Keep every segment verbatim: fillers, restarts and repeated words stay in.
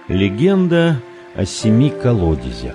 Легенда о семи колодезях.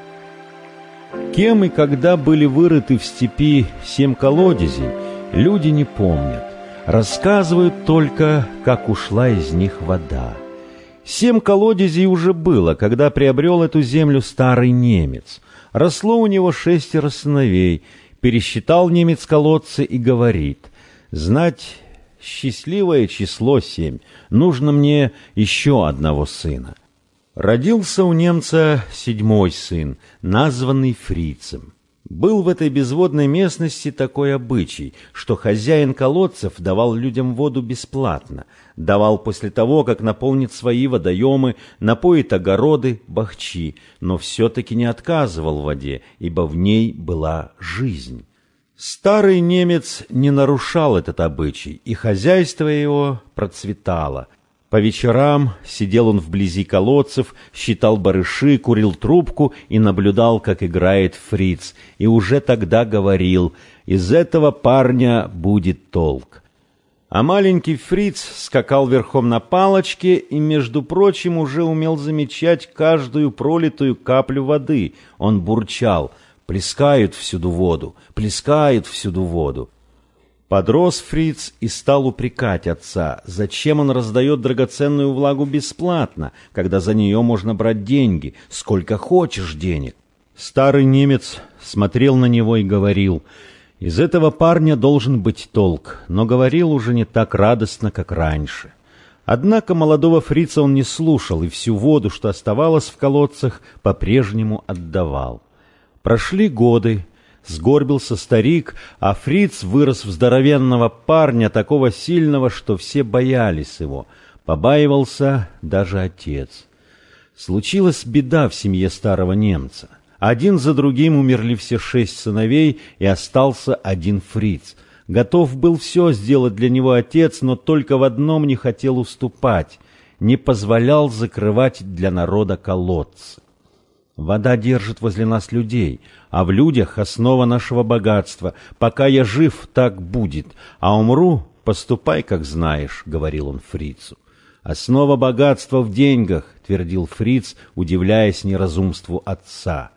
Кем и когда были вырыты в степи семь колодезей, люди не помнят. Рассказывают только, как ушла из них вода. Семь колодезей уже было, когда приобрел эту землю старый немец. Росло у него шестеро сыновей. Пересчитал немец колодцы и говорит: «Знать, счастливое число семь, нужно мне еще одного сына». Родился у немца седьмой сын, названный Фрицем. Был в этой безводной местности такой обычай, что хозяин колодцев давал людям воду бесплатно, давал после того, как наполнит свои водоемы, напоит огороды, бахчи, но все-таки не отказывал в воде, ибо в ней была жизнь. Старый немец не нарушал этот обычай, и хозяйство его процветало. По вечерам сидел он вблизи колодцев, считал барыши, курил трубку и наблюдал, как играет Фриц, и уже тогда говорил: «Из этого парня будет толк». А маленький Фриц скакал верхом на палочке и, между прочим, уже умел замечать каждую пролитую каплю воды. Он бурчал: «Плескают всюду воду, плескают всюду воду». Подрос Фриц и стал упрекать отца, зачем он раздает драгоценную влагу бесплатно, когда за нее можно брать деньги, сколько хочешь денег. Старый немец смотрел на него и говорил: «Из этого парня должен быть толк», но говорил уже не так радостно, как раньше. Однако молодого Фрица он не слушал и всю воду, что оставалось в колодцах, по-прежнему отдавал. Прошли годы. Сгорбился старик, а Фриц вырос в здоровенного парня, такого сильного, что все боялись его. Побаивался даже отец. Случилась беда в семье старого немца. Один за другим умерли все шесть сыновей, и остался один Фриц. Готов был все сделать для него отец, но только в одном не хотел уступать — не позволял закрывать для народа колодцы. Вода держит возле нас людей, а в людях основа нашего богатства. Пока я жив, так будет, а умру, поступай, как знаешь, — говорил он Фрицу. Основа богатства в деньгах, — твердил Фриц, удивляясь неразумству отца.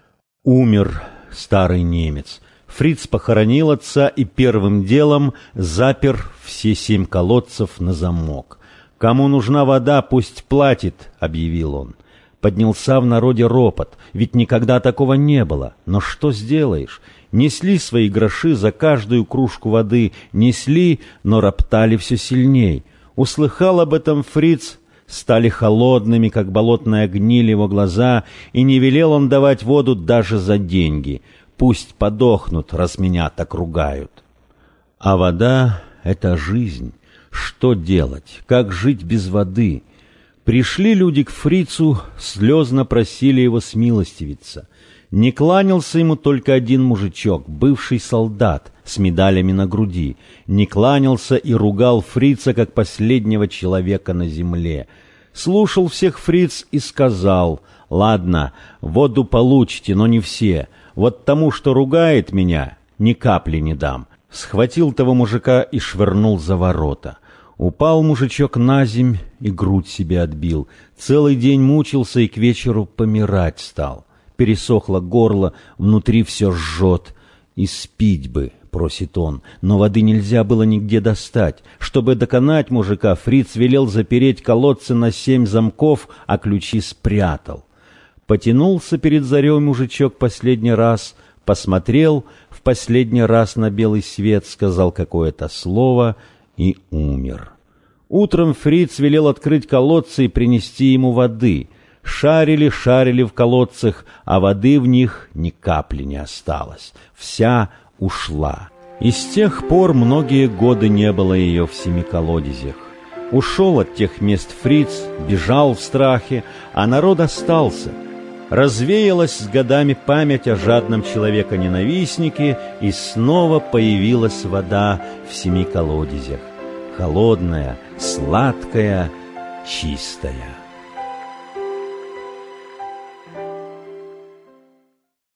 Умер старый немец. Фриц похоронил отца и первым делом запер все семь колодцев на замок. «Кому нужна вода, пусть платит», — объявил он. Поднялся в народе ропот, ведь никогда такого не было. Но что сделаешь? Несли свои гроши за каждую кружку воды, несли, но роптали все сильней. Услыхал об этом Фриц, стали холодными, как болотная гниль, его глаза, и не велел он давать воду даже за деньги. Пусть подохнут, раз меня так ругают. А вода — это жизнь. Что делать? Как жить без воды? Пришли люди к Фрицу, слезно просили его смилостивиться. Не кланялся ему только один мужичок, бывший солдат, с медалями на груди. Не кланялся и ругал Фрица, как последнего человека на земле. Слушал всех Фриц и сказал: «Ладно, воду получите, но не все. Вот тому, что ругает меня, ни капли не дам». Схватил того мужика и швырнул за ворота. Упал мужичок наземь и грудь себе отбил. Целый день мучился и к вечеру помирать стал. Пересохло горло, внутри все жжет. «И спить бы», — просит он, но воды нельзя было нигде достать. Чтобы доконать мужика, Фриц велел запереть колодцы на семь замков, а ключи спрятал. Потянулся перед зарей мужичок последний раз, посмотрел в последний раз на белый свет, сказал какое-то слово и умер. Утром Фриц велел открыть колодцы и принести ему воды. Шарили, шарили в колодцах, а воды в них ни капли не осталось. Вся ушла. И с тех пор многие годы не было ее в семи колодезях. Ушел от тех мест Фриц, бежал в страхе, а народ остался. Развеялась с годами память о жадном человека-ненавистнике, и снова появилась вода в семи колодезях. Холодная, сладкая, чистая.